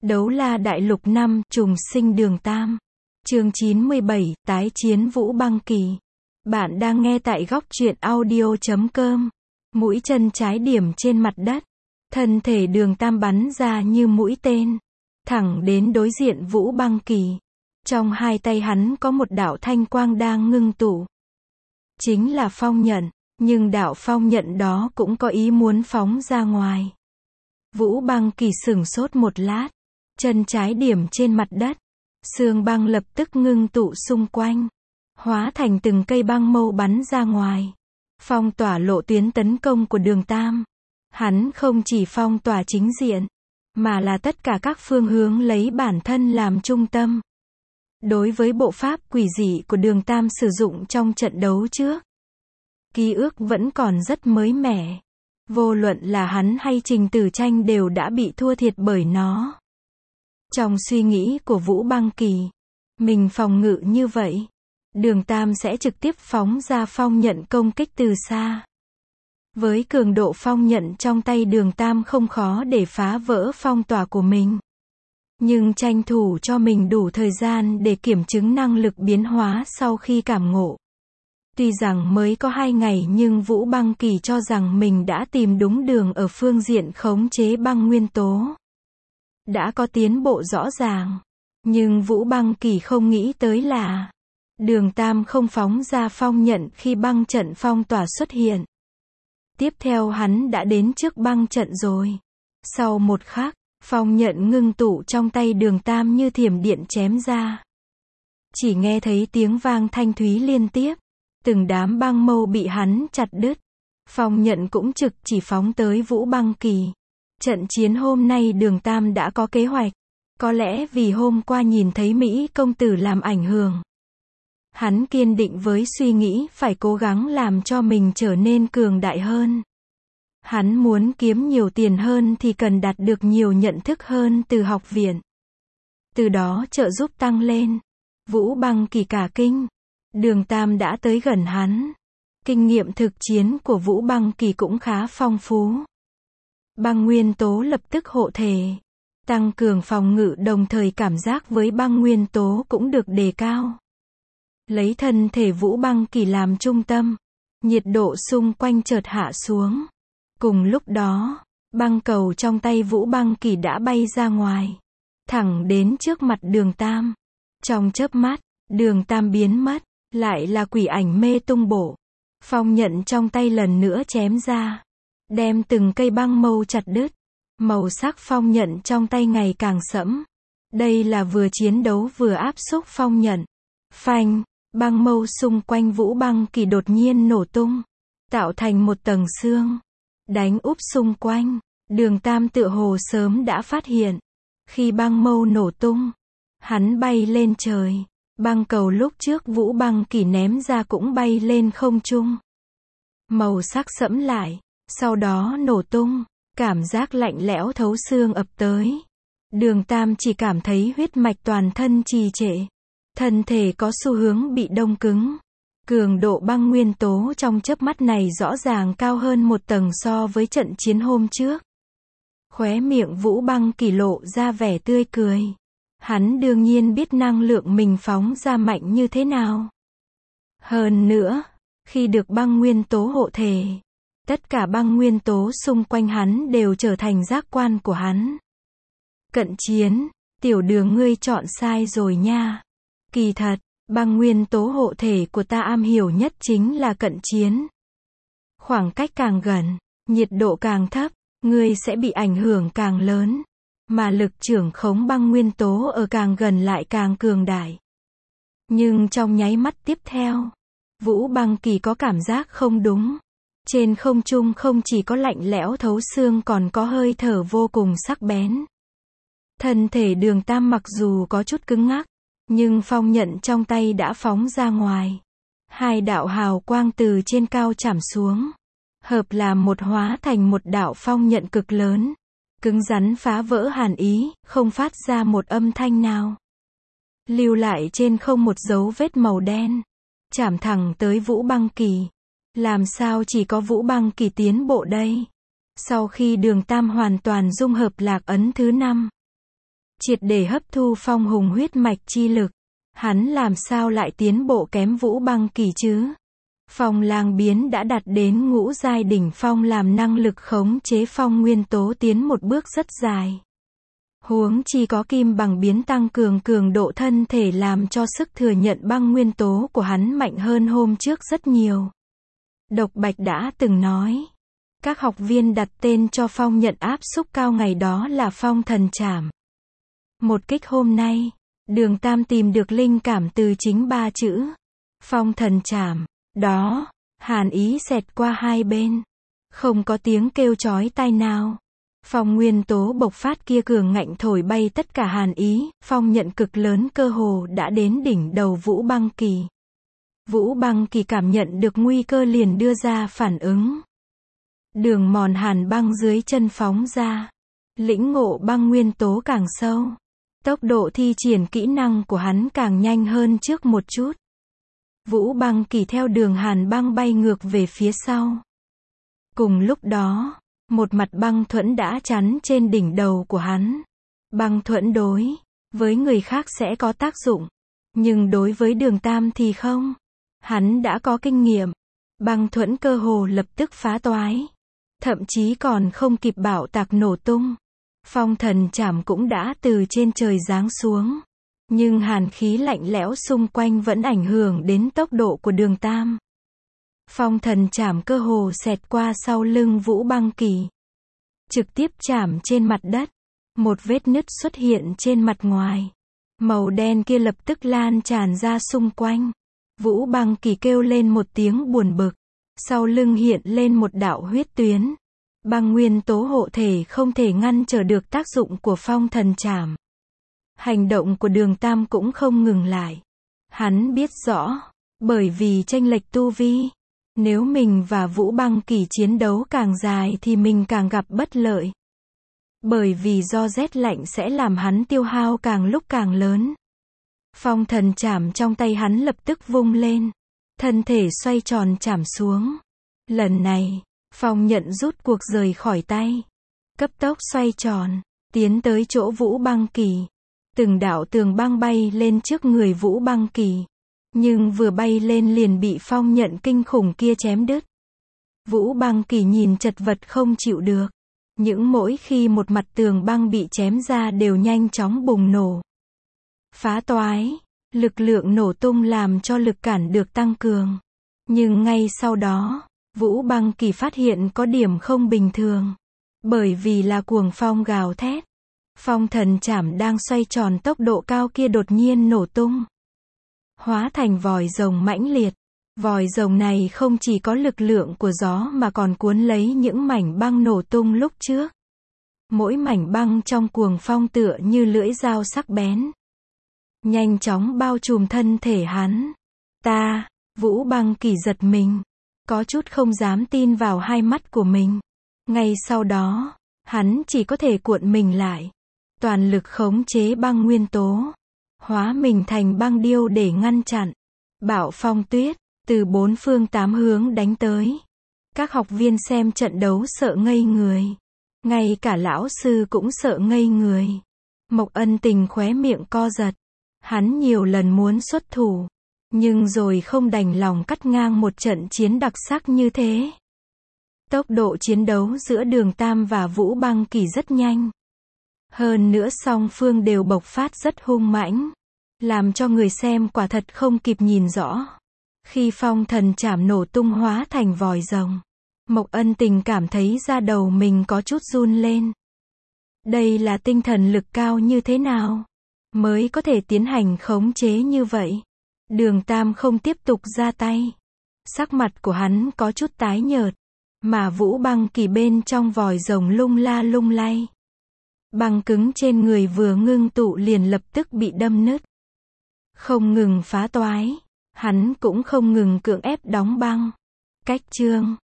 Đấu la đại lục 5, trùng sinh đường Tam. Chương 97, tái chiến Vũ Băng Kỳ. Bạn đang nghe tại góc truyện audio.com. Mũi chân trái điểm trên mặt đất. Thân thể đường Tam bắn ra như mũi tên. Thẳng đến đối diện Vũ Băng Kỳ. Trong hai tay hắn có một đạo thanh quang đang ngưng tụ. Chính là phong nhận. Nhưng đạo phong nhận đó cũng có ý muốn phóng ra ngoài. Vũ Băng Kỳ sửng sốt một lát. Chân trái điểm trên mặt đất. Sương băng lập tức ngưng tụ xung quanh. Hóa thành từng cây băng mâu bắn ra ngoài. Phong tỏa lộ tuyến tấn công của đường Tam. Hắn không chỉ phong tỏa chính diện. Mà là tất cả các phương hướng lấy bản thân làm trung tâm. Đối với bộ pháp quỷ dị của đường Tam sử dụng trong trận đấu trước. Ký ức vẫn còn rất mới mẻ. Vô luận là hắn hay Trình Tử Tranh đều đã bị thua thiệt bởi nó. Trong suy nghĩ của Vũ Băng Kỳ, mình phòng ngự như vậy, đường Tam sẽ trực tiếp phóng ra phong nhận công kích từ xa. Với cường độ phong nhận trong tay đường Tam không khó để phá vỡ phong tỏa của mình. Nhưng tranh thủ cho mình đủ thời gian để kiểm chứng năng lực biến hóa sau khi cảm ngộ. Tuy rằng mới có 2 ngày nhưng Vũ Băng Kỳ cho rằng mình đã tìm đúng đường ở phương diện khống chế băng nguyên tố. Đã có tiến bộ rõ ràng. Nhưng Vũ Băng Kỳ không nghĩ tới là đường Tam không phóng ra phong nhận khi băng trận phong tỏa xuất hiện. Tiếp theo hắn đã đến trước băng trận rồi. Sau một khắc, phong nhận ngưng tụ trong tay đường Tam như thiểm điện chém ra. Chỉ nghe thấy tiếng vang thanh thúy liên tiếp. Từng đám băng mâu bị hắn chặt đứt. Phong nhận cũng trực chỉ phóng tới Vũ Băng Kỳ. Trận chiến hôm nay đường Tam đã có kế hoạch. Có lẽ vì hôm qua nhìn thấy Mỹ công tử làm ảnh hưởng. Hắn kiên định với suy nghĩ phải cố gắng làm cho mình trở nên cường đại hơn. Hắn muốn kiếm nhiều tiền hơn thì cần đạt được nhiều nhận thức hơn từ học viện. Từ đó trợ giúp tăng lên. Vũ Băng Kỳ cả kinh. Đường Tam đã tới gần hắn. Kinh nghiệm thực chiến của Vũ Băng Kỳ cũng khá phong phú. Băng nguyên tố lập tức hộ thể. Tăng cường phòng ngự đồng thời cảm giác với băng nguyên tố cũng được đề cao. Lấy thân thể Vũ Băng Kỳ làm trung tâm. Nhiệt độ xung quanh chợt hạ xuống. Cùng lúc đó, băng cầu trong tay Vũ Băng Kỳ đã bay ra ngoài. Thẳng đến trước mặt đường Tam. Trong chớp mắt, đường Tam biến mất. Lại là quỷ ảnh mê tung bộ. Phong nhận trong tay lần nữa chém ra. Đem từng cây băng mâu chặt đứt. Màu sắc phong nhận trong tay ngày càng sẫm. Đây là vừa chiến đấu vừa áp xúc phong nhận. Phanh, băng mâu xung quanh Vũ Băng Kỳ đột nhiên nổ tung. Tạo thành một tầng xương. Đánh úp xung quanh. Đường Tam tựa hồ sớm đã phát hiện. Khi băng mâu nổ tung, hắn bay lên trời. Băng cầu lúc trước Vũ Băng Kỳ ném ra cũng bay lên không trung. Màu sắc sẫm lại. Sau đó nổ tung. Cảm giác lạnh lẽo thấu xương ập tới. Đường Tam chỉ cảm thấy huyết mạch toàn thân trì trệ. Thân thể có xu hướng bị đông cứng. Cường độ băng nguyên tố trong chớp mắt này rõ ràng cao hơn một tầng so với trận chiến hôm trước. Khóe miệng Vũ Băng Kỳ lộ ra vẻ tươi cười. Hắn đương nhiên biết năng lượng mình phóng ra mạnh như thế nào. Hơn nữa, khi được băng nguyên tố hộ thể, tất cả băng nguyên tố xung quanh hắn đều trở thành giác quan của hắn. Cận chiến, tiểu đường ngươi chọn sai rồi nha. Kỳ thật, băng nguyên tố hộ thể của ta am hiểu nhất chính là cận chiến. Khoảng cách càng gần, nhiệt độ càng thấp, ngươi sẽ bị ảnh hưởng càng lớn. Mà lực trưởng khống băng nguyên tố ở càng gần lại càng cường đại. Nhưng trong nháy mắt tiếp theo, Vũ Băng Kỳ có cảm giác không đúng. Trên không trung không chỉ có lạnh lẽo thấu xương còn có hơi thở vô cùng sắc bén. Thân thể đường Tam mặc dù có chút cứng ngắc, nhưng phong nhận trong tay đã phóng ra ngoài. Hai đạo hào quang từ trên cao chảm xuống. Hợp làm một hóa thành một đạo phong nhận cực lớn. Cứng rắn phá vỡ hàn ý, không phát ra một âm thanh nào. Lưu lại trên không một dấu vết màu đen. Chảm thẳng tới Vũ Băng Kỳ. Làm sao chỉ có Vũ Băng Kỳ tiến bộ đây? Sau khi đường Tam hoàn toàn dung hợp lạc ấn thứ 5. triệt để hấp thu Phong Hùng huyết mạch chi lực. Hắn làm sao lại tiến bộ kém Vũ Băng Kỳ chứ? Phong Lang biến đã đạt đến ngũ giai đỉnh phong, làm năng lực khống chế phong nguyên tố tiến một bước rất dài. Huống chi có kim bằng biến tăng cường cường độ thân thể, làm cho sức thừa nhận băng nguyên tố của hắn mạnh hơn hôm trước rất nhiều. Độc Bạch đã từng nói, các học viên đặt tên cho phong nhận áp xúc cao ngày đó là Phong Thần Trảm. Một kích hôm nay, Đường Tam tìm được linh cảm từ chính ba chữ Phong Thần Trảm. Đó, hàn ý xẹt qua hai bên. Không có tiếng kêu chói tai nào. Phong nguyên tố bộc phát kia cường ngạnh thổi bay tất cả hàn ý, phong nhận cực lớn cơ hồ đã đến đỉnh đầu Vũ Băng Kỳ. Vũ Băng Kỳ cảm nhận được nguy cơ liền đưa ra phản ứng. Đường mòn hàn băng dưới chân phóng ra. Lĩnh ngộ băng nguyên tố càng sâu. Tốc độ thi triển kỹ năng của hắn càng nhanh hơn trước một chút. Vũ Băng Kỳ theo đường hàn băng bay ngược về phía sau. Cùng lúc đó, một mặt băng thuẫn đã chắn trên đỉnh đầu của hắn. Băng thuẫn đối với người khác sẽ có tác dụng, nhưng đối với Đường Tam thì không. Hắn đã có kinh nghiệm. Băng thuẫn cơ hồ lập tức phá toái. Thậm chí còn không kịp bạo tạc nổ tung. Phong Thần Trảm cũng đã từ trên trời giáng xuống. Nhưng hàn khí lạnh lẽo xung quanh vẫn ảnh hưởng đến tốc độ của Đường Tam. Phong Thần Trảm cơ hồ xẹt qua sau lưng Vũ Băng Kỳ. Trực tiếp chạm trên mặt đất. Một vết nứt xuất hiện trên mặt ngoài. Màu đen kia lập tức lan tràn ra xung quanh. Vũ Băng Kỳ kêu lên một tiếng buồn bực. Sau lưng hiện lên một đạo huyết tuyến. Băng nguyên tố hộ thể không thể ngăn trở được tác dụng của Phong Thần Trảm. Hành động của Đường Tam cũng không ngừng lại. Hắn biết rõ, bởi vì chênh lệch tu vi, nếu mình và Vũ Băng Kỳ chiến đấu càng dài thì mình càng gặp bất lợi. Bởi vì do rét lạnh sẽ làm hắn tiêu hao càng lúc càng lớn. Phong Thần Trảm trong tay hắn lập tức vung lên. Thân thể xoay tròn chạm xuống. Lần này, phong nhận rút cuộc rời khỏi tay. Cấp tốc xoay tròn, tiến tới chỗ Vũ Băng Kỳ. Từng đạo tường băng bay lên trước người Vũ Băng Kỳ. Nhưng vừa bay lên liền bị phong nhận kinh khủng kia chém đứt. Vũ Băng Kỳ nhìn chật vật không chịu được. Những mỗi khi một mặt tường băng bị chém ra đều nhanh chóng bùng nổ. Phá toái, lực lượng nổ tung làm cho lực cản được tăng cường. Nhưng ngay sau đó, Vũ Băng Kỳ phát hiện có điểm không bình thường. Bởi vì là cuồng phong gào thét. Phong Thần Trảm đang xoay tròn tốc độ cao kia đột nhiên nổ tung. Hóa thành vòi rồng mãnh liệt. Vòi rồng này không chỉ có lực lượng của gió mà còn cuốn lấy những mảnh băng nổ tung lúc trước. Mỗi mảnh băng trong cuồng phong tựa như lưỡi dao sắc bén. Nhanh chóng bao trùm thân thể hắn. Vũ Băng Kỳ giật mình. Có chút không dám tin vào hai mắt của mình. Ngay sau đó, hắn chỉ có thể cuộn mình lại. Toàn lực khống chế băng nguyên tố. Hóa mình thành băng điêu để ngăn chặn. Bạo phong tuyết, từ bốn phương tám hướng đánh tới. Các học viên xem trận đấu sợ ngây người. Ngay cả lão sư cũng sợ ngây người. Mộc Ân Tình khóe miệng co giật. Hắn nhiều lần muốn xuất thủ. Nhưng rồi không đành lòng cắt ngang một trận chiến đặc sắc như thế. Tốc độ chiến đấu giữa Đường Tam và Vũ Băng Kỳ rất nhanh. Hơn nữa song phương đều bộc phát rất hung mãnh. Làm cho người xem quả thật không kịp nhìn rõ. Khi Phong Thần Trảm nổ tung hóa thành vòi rồng, Mộc Ân Tình cảm thấy da đầu mình có chút run lên. Đây là tinh thần lực cao như thế nào mới có thể tiến hành khống chế như vậy? Đường Tam không tiếp tục ra tay. Sắc mặt của hắn có chút tái nhợt. Mà Vũ Băng Kỳ bên trong vòi rồng lung la lung lay. Băng cứng trên người vừa ngưng tụ liền lập tức bị đâm nứt. Không ngừng phá toái. Hắn cũng không ngừng cưỡng ép đóng băng. Cách chương